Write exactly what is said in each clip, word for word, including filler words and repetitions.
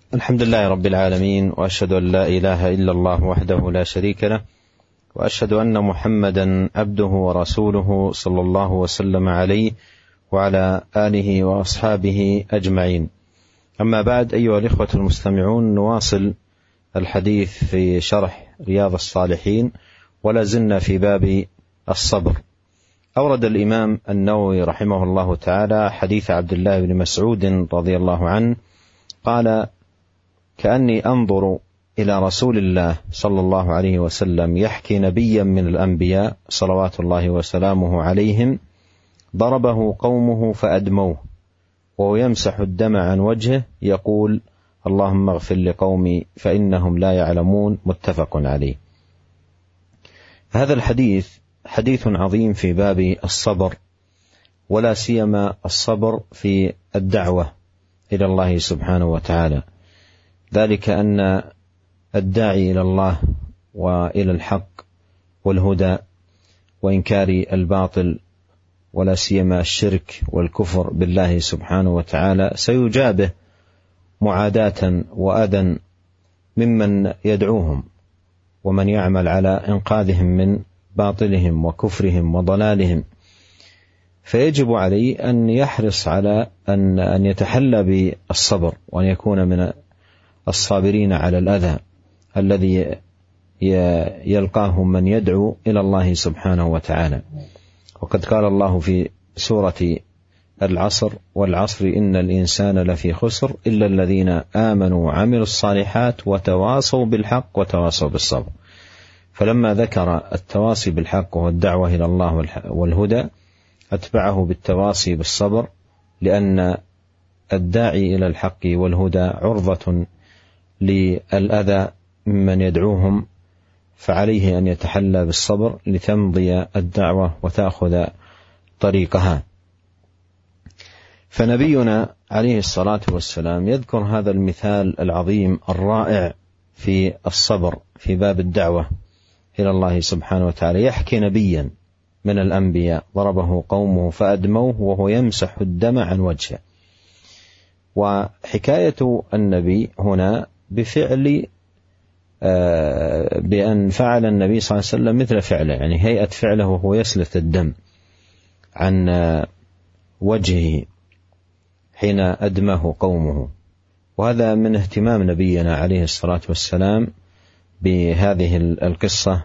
الحمد لله رب العالمين، وأشهد أن لا إله إلا الله وحده لا شريك له، وأشهد أن محمدا عبده ورسوله صلى الله وسلم عليه وعلى آله وأصحابه أجمعين. أما بعد، أيها الإخوة المستمعون، نواصل الحديث في شرح رياض الصالحين، ولا زلنا في باب الصبر. أورد الإمام النووي رحمه الله تعالى حديث عبد الله بن مسعود رضي الله عنه قال: كأني أنظر إلى رسول الله صلى الله عليه وسلم يحكي نبيا من الأنبياء صلوات الله وسلامه عليهم ضربه قومه فأدموه، وهو يمسح الدم عن وجهه يقول: اللهم اغفر لقومي فإنهم لا يعلمون. متفق عليه. هذا الحديث حديث عظيم في باب الصبر، ولا سيما الصبر في الدعوة إلى الله سبحانه وتعالى، ذلك أن الداعي إلى الله وإلى الحق والهدى وإنكار الباطل، ولا سيما الشرك والكفر بالله سبحانه وتعالى، سيجابه معاداة وأذى ممن يدعوهم ومن يعمل على إنقاذهم من باطلهم وكفرهم وضلالهم. فيجب عليه أن يحرص على أن أن يتحلى بالصبر، وأن يكون من الصابرين على الأذى الذي يلقاه من يدعو إلى الله سبحانه وتعالى. وقد قال الله في سورة العصر: والعصر إن الإنسان لفي خسر إلا الذين آمنوا وعملوا الصالحات وتواصوا بالحق وتواصوا بالصبر. فلما ذكر التواصي بالحق والدعوة إلى الله والهدى أتبعه بالتواصي بالصبر، لأن الداعي إلى الحق والهدى عرضة للأذى ممن يدعوهم، فعليه أن يتحلى بالصبر لتمضي الدعوة وتأخذ طريقها. فنبينا عليه الصلاة والسلام يذكر هذا المثال العظيم الرائع في الصبر في باب الدعوة إلى الله سبحانه وتعالى. يحكي نبيا من الأنبياء ضربه قومه فأدموه وهو يمسح الدم عن وجهه. وحكاية النبي هنا بفعل بأن فعل النبي صلى الله عليه وسلم مثل فعله، يعني هيئة فعله وهو يسلت الدم عن وجهه حين أدمه قومه. وهذا من اهتمام نبينا عليه الصلاة والسلام بهذه القصة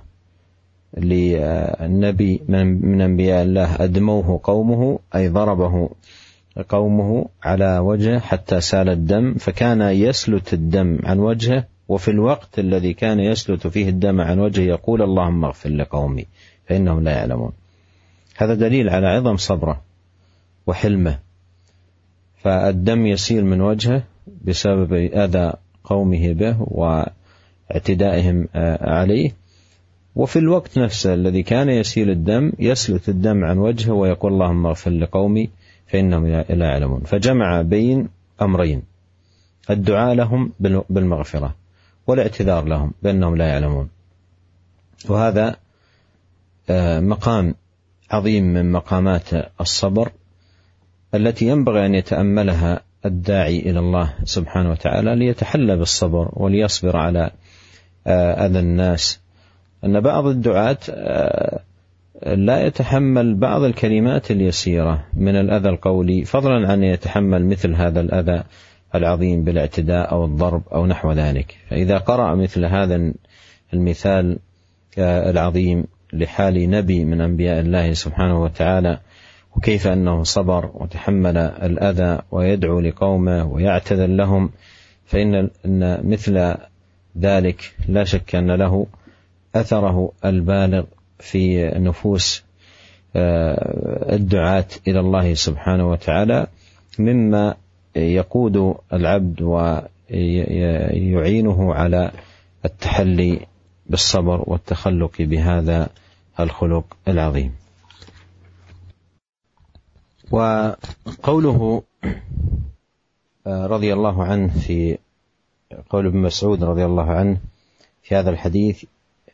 للنبي من أنبياء الله أدموه قومه، أي ضربه قومه على وجهه حتى سال الدم، فكان يسلت الدم عن وجهه، وفي الوقت الذي كان يسلت فيه الدم عن وجهه يقول: اللهم اغفر لقومي فإنهم لا يعلمون. هذا دليل على عظم صبره وحلمه. فالدم يسيل من وجهه بسبب أذى قومه به واعتدائهم عليه، وفي الوقت نفسه الذي كان يسيل الدم يسلت الدم عن وجهه ويقول: اللهم اغفر لقومي فإنهم لا يعلمون. فجمع بين أمرين: الدعاء لهم بالمغفرة والاعتذار لهم بأنهم لا يعلمون. وهذا مقام عظيم من مقامات الصبر التي ينبغي أن يتأملها الداعي إلى الله سبحانه وتعالى ليتحلى بالصبر وليصبر على أذى الناس. أن بعض الدعاة لا يتحمل بعض الكلمات اليسيرة من الأذى القولي، فضلا عن يتحمل مثل هذا الأذى العظيم بالاعتداء أو الضرب أو نحو ذلك. فإذا قرأ مثل هذا المثال العظيم لحال نبي من أنبياء الله سبحانه وتعالى، وكيف أنه صبر وتحمل الأذى ويدعو لقومه ويعتذر لهم، فإن مثل ذلك لا شك أن له أثره البالغ في نفوس الدعاة إلى الله سبحانه وتعالى، مما يقود العبد ويعينه على التحلي بالصبر والتخلق بهذا الخلق العظيم. وقوله رضي الله عنه في قول ابن مسعود رضي الله عنه في هذا الحديث: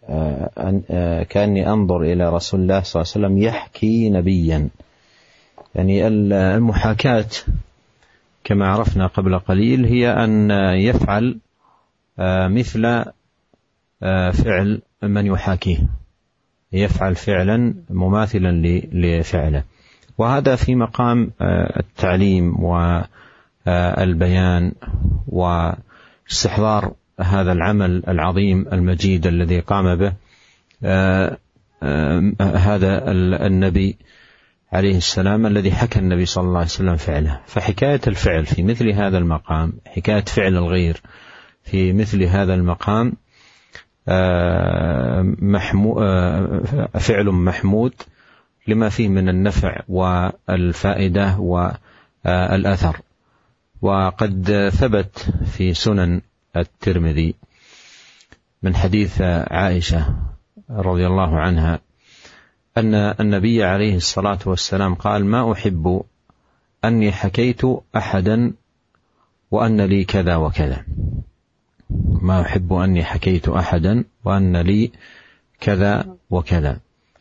كأني أنظر إلى رسول الله صلى الله عليه وسلم يحكي نبيا، يعني المحاكاة كما عرفنا قبل قليل هي أن يفعل مثل فعل من يحاكيه، يفعل فعلا مماثلا لفعله، وهذا في مقام التعليم والبيان واستحضار هذا العمل العظيم المجيد الذي قام به هذا النبي عليه السلام الذي حكى النبي صلى الله عليه وسلم فعله. فحكاية الفعل في مثل هذا المقام، حكاية فعل الغير في مثل هذا المقام فعل محمود لما فيه من النفع والفائدة والأثر. وقد ثبت في سنن الترمذي من حديث عائشة رضي الله عنها أن النبي عليه الصلاة والسلام قال: ما أحب أني حكيت أحدا وأن لي كذا وكذا، ما أحب أني حكيت أحدا وأن لي كذا وكذا.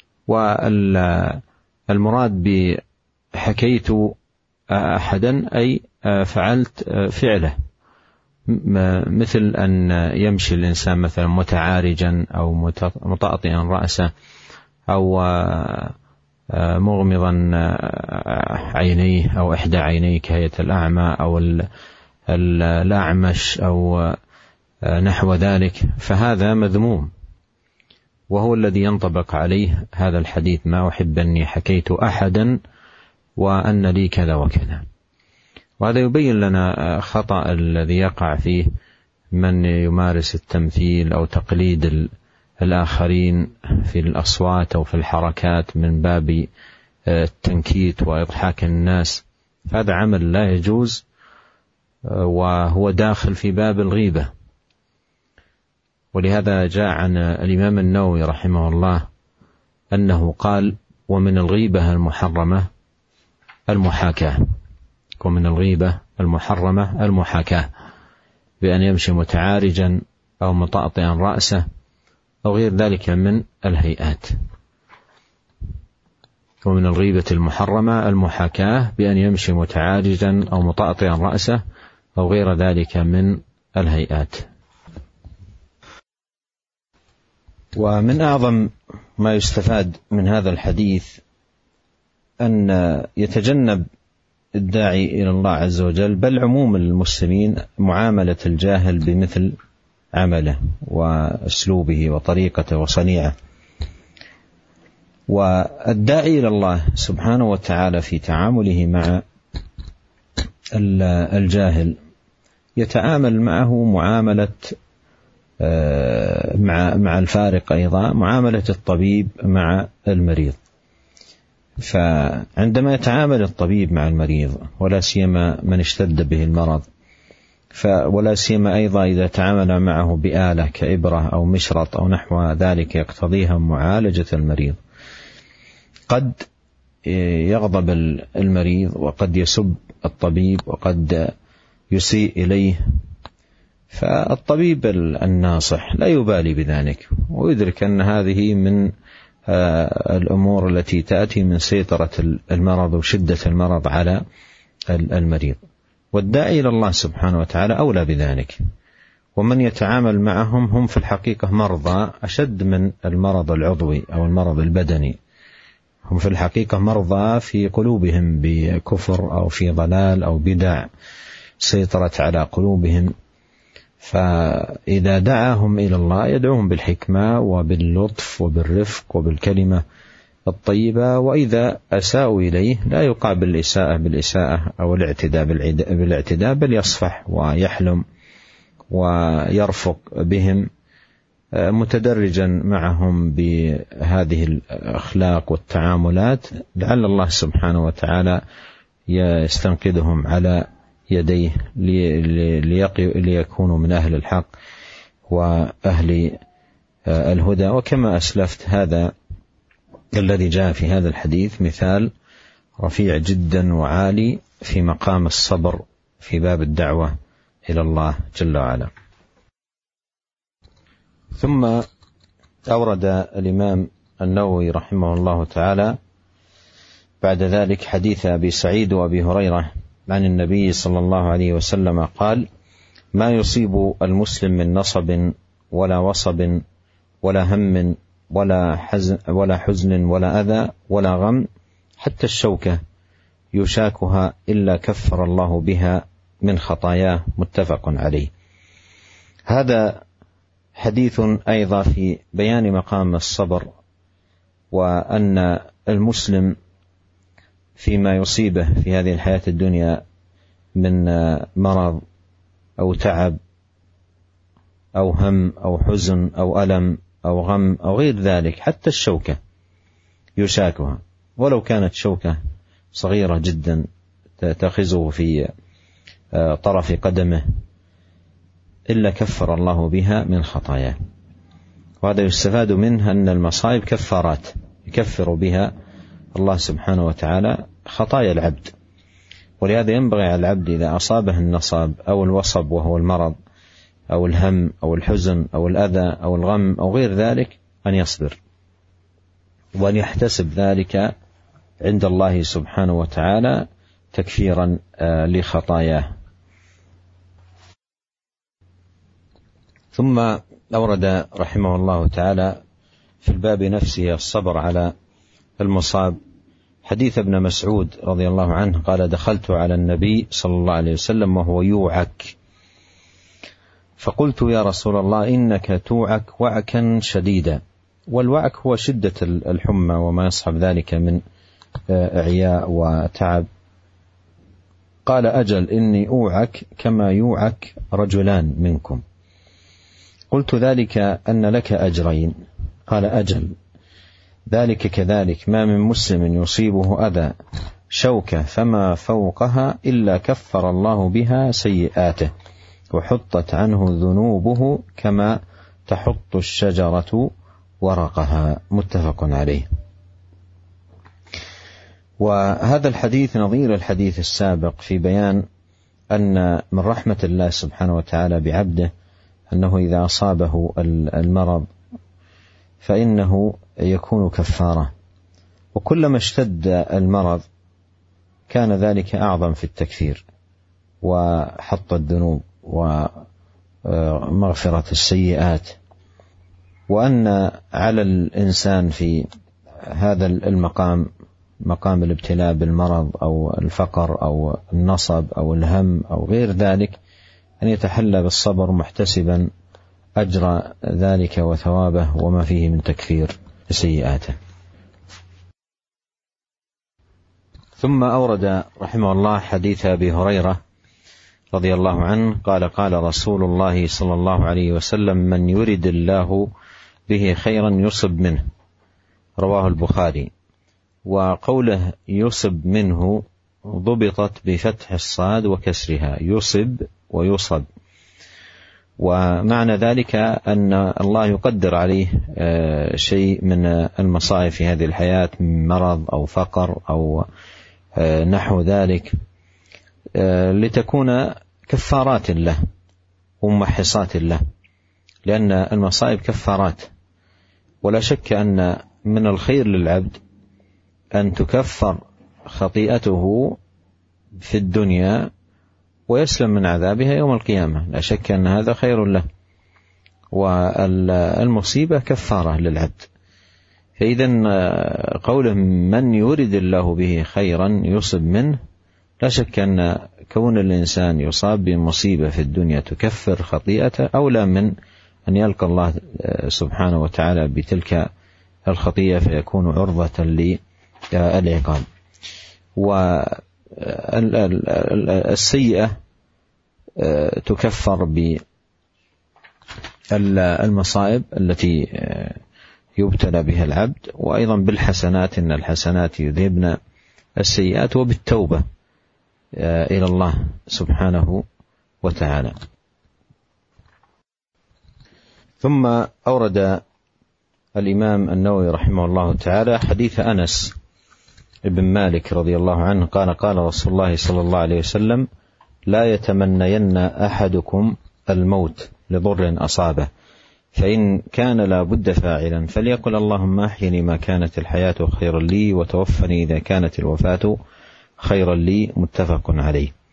والمراد بحكيت أحدا أي فعلت فعله، مثل أن يمشي الإنسان مثلا متعارجا أو مطأطئا رأسه أو مغمضا عينيه أو إحدى عينيه كهيئة الأعمى أو الأعمش أو نحو ذلك، فهذا مذموم، وهو الذي ينطبق عليه هذا الحديث: ما أحب أني حكيت أحدا وأن لي كذا وكذا. وهذا يبين لنا خطأ الذي يقع فيه من يمارس التمثيل أو تقليد الآخرين في الأصوات أو في الحركات من باب التنكيت وإضحاك الناس. هذا عمل لا يجوز، وهو داخل في باب الغيبة. ولهذا جاء عن الإمام النووي رحمه الله أنه قال: ومن الغيبة المحرمة المحاكاة، ومن الغيبة المحرمة المحاكاة، بأن يمشي متعارجا أو مطأطئا رأسه أو غير ذلك من الهيئات. ومن الغيبة المحرمة المحاكاة بأن يمشي متعارجا أو مطأطئا رأسه أو غير ذلك من الهيئات. ومن أعظم ما يستفاد من هذا الحديث أن يتجنب الداعي إلى الله عز وجل بل عموم المسلمين معاملة الجاهل بمثل عمله وأسلوبه وطريقته وصنيعه. والداعي إلى الله سبحانه وتعالى في تعامله مع الجاهل يتعامل معه معاملة مع مع الفارق أيضا معاملة الطبيب مع المريض. فعندما يتعامل الطبيب مع المريض ولا سيما من اشتد به المرض، ولا سيما أيضا إذا تعامل معه بآلة كإبرة أو مشرط أو نحو ذلك يقتضيها معالجة المريض، قد يغضب المريض وقد يسب الطبيب وقد يسيء إليه. فالطبيب الناصح لا يبالي بذلك ويدرك أن هذه من الأمور التي تأتي من سيطرة المرض وشدة المرض على المريض. والداعي إلى الله سبحانه وتعالى أولى بذلك. ومن يتعامل معهم هم في الحقيقة مرضى أشد من المرض العضوي أو المرض البدني، هم في الحقيقة مرضى في قلوبهم بكفر أو في ضلال أو بدع سيطرت على قلوبهم. فإذا دعاهم إلى الله يدعوهم بالحكمة وباللطف وبالرفق وبالكلمة الطيبة، وإذا أساءوا إليه لا يقابل الإساءة بالإساءة أو الاعتداء بالاعتداء، بل يصفح ويحلم ويرفق بهم متدرجا معهم بهذه الأخلاق والتعاملات، لعل الله سبحانه وتعالى يستنقذهم على يديه ليكونوا من أهل الحق وأهل الهدى. وكما أسلفت هذا الذي جاء في هذا الحديث مثال رفيع جدا وعالي في مقام الصبر في باب الدعوة إلى الله جل وعلا. ثم أورد الإمام النووي رحمه الله تعالى بعد ذلك حديث أبي سعيد وأبي هريرة عن النبي صلى الله عليه وسلم قال: ما يصيب المسلم من نصب ولا وصب ولا هم ولا حزن ولا حزن ولا أذى ولا غم حتى الشوكة يشاكها إلا كفر الله بها من خطاياه. متفق عليه. هذا حديث أيضا في بيان مقام الصبر، وأن المسلم فيما يصيبه في هذه الحياة الدنيا من مرض أو تعب أو هم أو حزن أو ألم أو غم أو غير ذلك، حتى الشوكة يشاكها ولو كانت شوكة صغيرة جدا تأخذه في طرف قدمه، إلا كفر الله بها من خطاياه. وهذا يستفاد منه أن المصائب كفارات يكفر بها الله سبحانه وتعالى خطايا العبد. ولهذا ينبغي على العبد إذا أصابه النصاب أو الوصب وهو المرض أو الهم أو الحزن أو الأذى أو الغم أو غير ذلك أن يصبر، وأن يحتسب ذلك عند الله سبحانه وتعالى تكفيرا لخطاياه. ثم أورد رحمه الله تعالى في الباب نفسه الصبر على المصاب حديث ابن مسعود رضي الله عنه قال: دخلت على النبي صلى الله عليه وسلم وهو يوعك، فقلت: يا رسول الله إنك توعك وعكا شديدا. والوعك هو شدة الحمى وما يصحب ذلك من إعياء وتعب. قال: أجل، إني أوعك كما يوعك رجلان منكم. قلت: ذلك أن لك أجرين. قال: أجل، ذلك كذلك، ما من مسلم يصيبه أذى شوكة فما فوقها إلا كفر الله بها سيئاته وحطت عنه ذنوبه كما تحط الشجرة ورقها. متفق عليه. وهذا الحديث نظير الحديث السابق في بيان أن من رحمة الله سبحانه وتعالى بعبده أنه إذا أصابه المرض فإنه يكون كفارة، وكلما اشتد المرض كان ذلك أعظم في التكفير وحط الذنوب ومغفرة السيئات. وأن على الإنسان في هذا المقام، مقام الابتلاء بالمرض أو الفقر أو النصب أو الهم أو غير ذلك، أن يتحلى بالصبر محتسبا أجر ذلك وثوابه وما فيه من تكفير سيئاته. ثم أورد رحمه الله حديث أبي هريرة رضي الله عنه قال: قال رسول الله صلى الله عليه وسلم: من يرد الله به خيرا يصب منه. رواه البخاري. وقوله يصب منه ضبطت بفتح الصاد وكسرها، يصب ويصب. ومعنى ذلك أن الله يقدر عليه شيء من المصائب في هذه الحياة من مرض أو فقر أو نحو ذلك، لتكون كفارات له وممحصات له، لأن المصائب كفارات. ولا شك أن من الخير للعبد أن تكفر خطيئته في الدنيا ويسلم من عذابها يوم القيامة، لا شك أن هذا خير له، والمصيبة كفارة للعبد. فإذا قوله من يرد الله به خيرا يصب منه، لا شك أن كون الإنسان يصاب بمصيبة في الدنيا تكفر خطيئته أولى من أن يلقى الله سبحانه وتعالى بتلك الخطيئة فيكون عرضة للعقاب. والسيئة تكفر بالمصائب التي يبتلى بها العبد، وأيضا بالحسنات، إن الحسنات يذهبن السيئات، وبالتوبة إلى الله سبحانه وتعالى. ثم أورد الإمام النووي رحمه الله تعالى حديث أنس ابن مالك رضي الله عنه قال: قال رسول الله صلى الله عليه وسلم: لا يتمنين أحدكم الموت لضر أصابه، فإن كان لا بد فاعلا فليقل اللهم أحيني ما كانت الحياة خيرا لي وتوفني إذا كانت الوفاة خيرا لي. متفق عليه.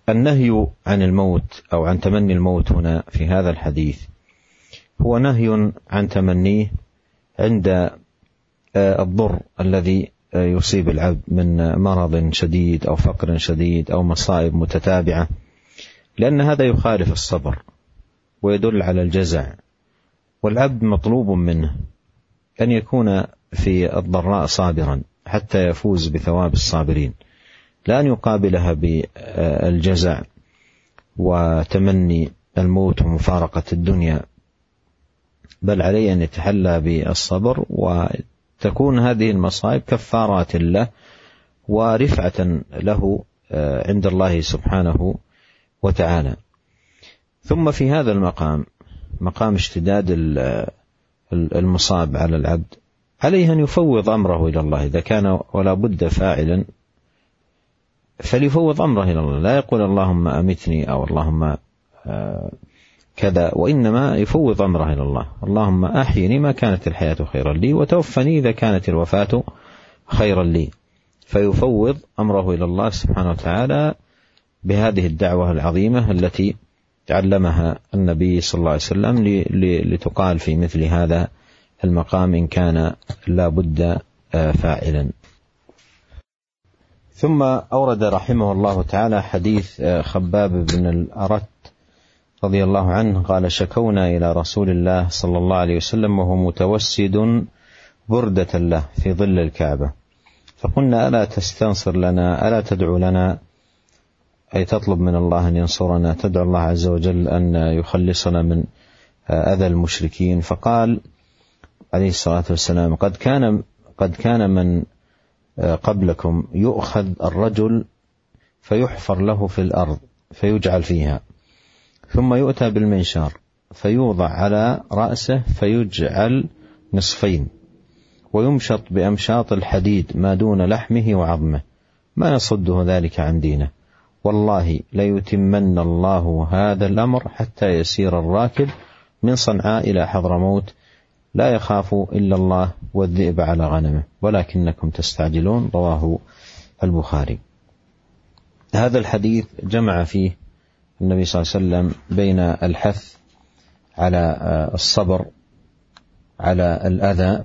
النهي عن الموت أو عن تمني الموت هنا في هذا الحديث هو نهي عن تمنيه عند الضر الذي يصيب العبد من مرض شديد أو فقر شديد أو مصائب متتابعة، لأن هذا يخالف الصبر ويدل على الجزع، والعبد مطلوب منه أن يكون في الضراء صابرا حتى يفوز بثواب الصابرين، لا أن يقابلها بالجزع وتمني الموت ومفارقة الدنيا، بل عليه أن يتحلى بالصبر، وتكون هذه المصائب كفارات له ورفعة له عند الله سبحانه وتعالى. ثم في هذا المقام، مقام اشتداد المصاب على العبد، عليه أن يفوض أمره إلى الله إذا كان ولا بد فاعلا، فليفوض أمره إلى الله، لا يقول اللهم أمتني أو اللهم كذا، وإنما يفوض أمره إلى الله، اللهم أحيني ما كانت الحياة خيرا لي وتوفني إذا كانت الوفاة خيرا لي، فيفوض أمره إلى الله سبحانه وتعالى بهذه الدعوة العظيمة التي تعلمها النبي صلى الله عليه وسلم لتقال في مثل هذا المقام إن كان لا بد فاعلا. ثم أورد رحمه الله تعالى حديث خباب بن الأرت رضي الله عنه قال: شكونا إلى رسول الله صلى الله عليه وسلم وهو متوسد بردة له في ظل الكعبة، فقلنا: ألا تستنصر لنا، ألا تدعو لنا، أي تطلب من الله أن ينصرنا، تدعو الله عز وجل أن يخلصنا من أذى المشركين. فقال عليه الصلاة والسلام: قد كان قد كان من قبلكم يؤخذ الرجل فيحفر له في الأرض فيجعل فيها، ثم يؤتى بالمنشار فيوضع على رأسه فيجعل نصفين، ويمشط بأمشاط الحديد ما دون لحمه وعظمه، ما يصده ذلك عن دينه، والله ليتمن الله هذا الأمر حتى يسير الراكب من صنعاء إلى حضرموت لا يخاف إلا الله والذئب على غنمه ولكنكم تستعجلون. رواه البخاري. هذا الحديث جمع فيه النبي صلى الله عليه وسلم بين الحث على الصبر على الأذى،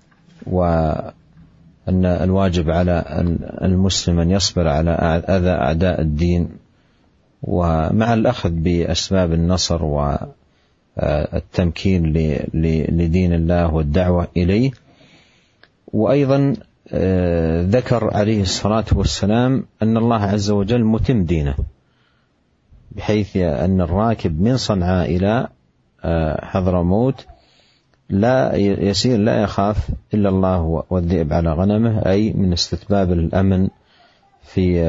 وأن الواجب على المسلم أن يصبر على أذى أعداء الدين، ومع الأخذ بأسباب النصر والتمكين لدين الله والدعوة إليه. وأيضا ذكر عليه الصلاة والسلام أن الله عز وجل متم دينه، بحيث أن الراكب من صنعاء إلى حضرموت لا يسير لا يخاف إلا الله والذئب على غنمه، أي من استتباب الأمن في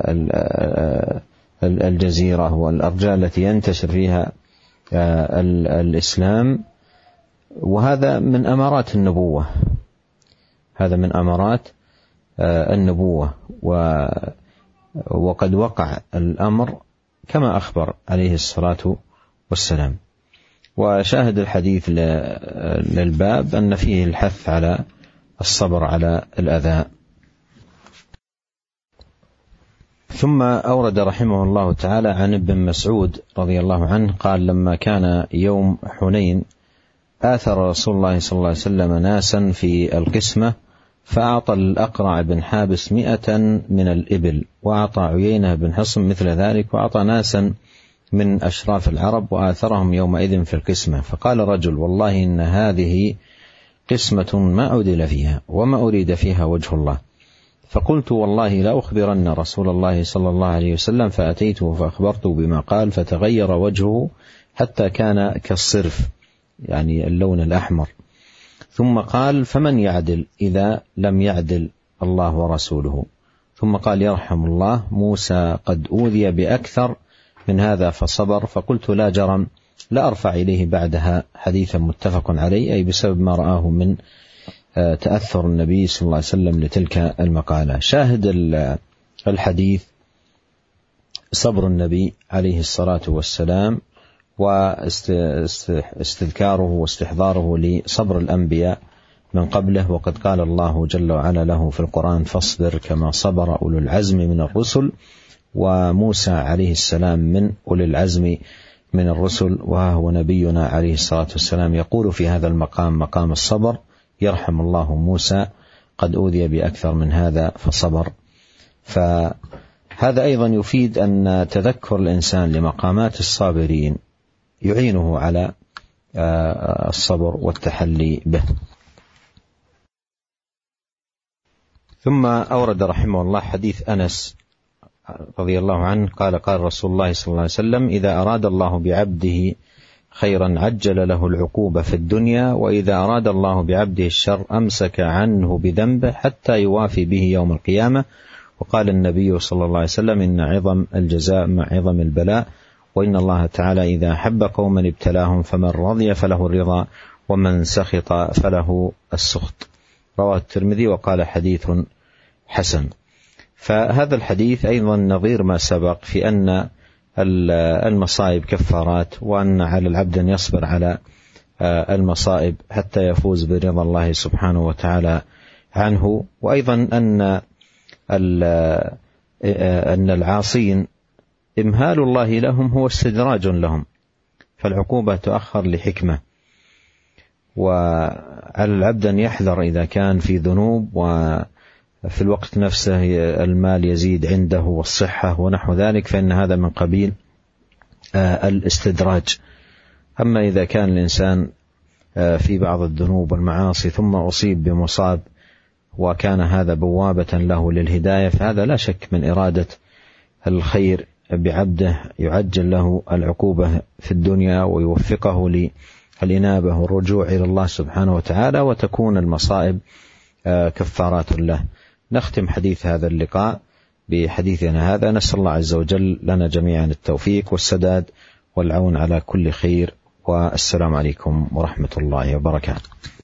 الجزيرة والأرجاء التي ينتشر فيها الإسلام. وهذا من أمارات النبوة، هذا من أمارات النبوة، وقد وقع الأمر كما أخبر عليه الصلاة والسلام. وشاهد الحديث للباب أن فيه الحث على الصبر على الأذى. ثم أورد رحمه الله تعالى عن ابن مسعود رضي الله عنه قال: لما كان يوم حنين آثر رسول الله صلى الله عليه وسلم ناسا في القسمة، فأعطى الأقرع بن حابس مئة من الإبل، وأعطى عيينة بن حصن مثل ذلك، وأعطى ناسا من أشراف العرب وآثرهم يومئذ في القسمة. فقال رجل: والله إن هذه قسمة ما عدل فيها وما أريد فيها وجه الله. فقلت: والله لا أخبرن رسول الله صلى الله عليه وسلم، فأتيته فأخبرته بما قال، فتغير وجهه حتى كان كالصرف، يعني اللون الأحمر. ثم قال: فمن يعدل إذا لم يعدل الله ورسوله؟ ثم قال: يرحم الله موسى قد أوذي بأكثر من هذا فصبر. فقلت: لا جرم، لا أرفع إليه بعدها حديثا متفق عليه، أي بسبب ما رآه من تأثر النبي صلى الله عليه وسلم لتلك المقالة. شاهد الحديث صبر النبي عليه الصلاة والسلام، واستذكاره واستحضاره لصبر الأنبياء من قبله. وقد قال الله جل وعلا له في القرآن: فاصبر كما صبر أولو العزم من الرسل وموسى عليه السلام من أولي العزم من الرسل، وهو نبينا عليه الصلاة والسلام يقول في هذا المقام مقام الصبر: يرحم الله موسى قد أوذي بأكثر من هذا فصبر. فهذا أيضا يفيد أن تذكر الإنسان لمقامات الصابرين يعينه على الصبر والتحلي به. ثم أورد رحمه الله حديث أنس رضي الله عنه قال: قال رسول الله صلى الله عليه وسلم: إذا أراد الله بعبده خيرا عجل له العقوبة في الدنيا، وإذا أراد الله بعبده الشر أمسك عنه بذنبه حتى يوافي به يوم القيامة. وقال النبي صلى الله عليه وسلم: إن عظم الجزاء مع عظم البلاء، وإن الله تعالى إذا أحب قوما ابتلاهم، فمن رضي فله الرضا ومن سخط فله السخط. رواه الترمذي وقال حديث حسن. فهذا الحديث أيضا نظير ما سبق في أن المصائب كفارات، وأن على العبد أن يصبر على المصائب حتى يفوز برضا الله سبحانه وتعالى عنه، وأيضا أن أن العاصين إمهال الله لهم هو استدراج لهم، فالعقوبة تؤخر لحكمة. وعلى العبد أن يحذر إذا كان في ذنوب وفي الوقت نفسه المال يزيد عنده والصحة ونحو ذلك، فإن هذا من قبيل الاستدراج. أما إذا كان الإنسان في بعض الذنوب والمعاصي ثم أصيب بمصاب وكان هذا بوابة له للهداية، فهذا لا شك من إرادة الخير بعبده، يعجل له العقوبة في الدنيا ويوفقه للإنابة والرجوع إلى الله سبحانه وتعالى، وتكون المصائب كفارات له. نختم حديث هذا اللقاء بحديثنا هذا، نسأل الله عز وجل لنا جميعا التوفيق والسداد والعون على كل خير، والسلام عليكم ورحمة الله وبركاته.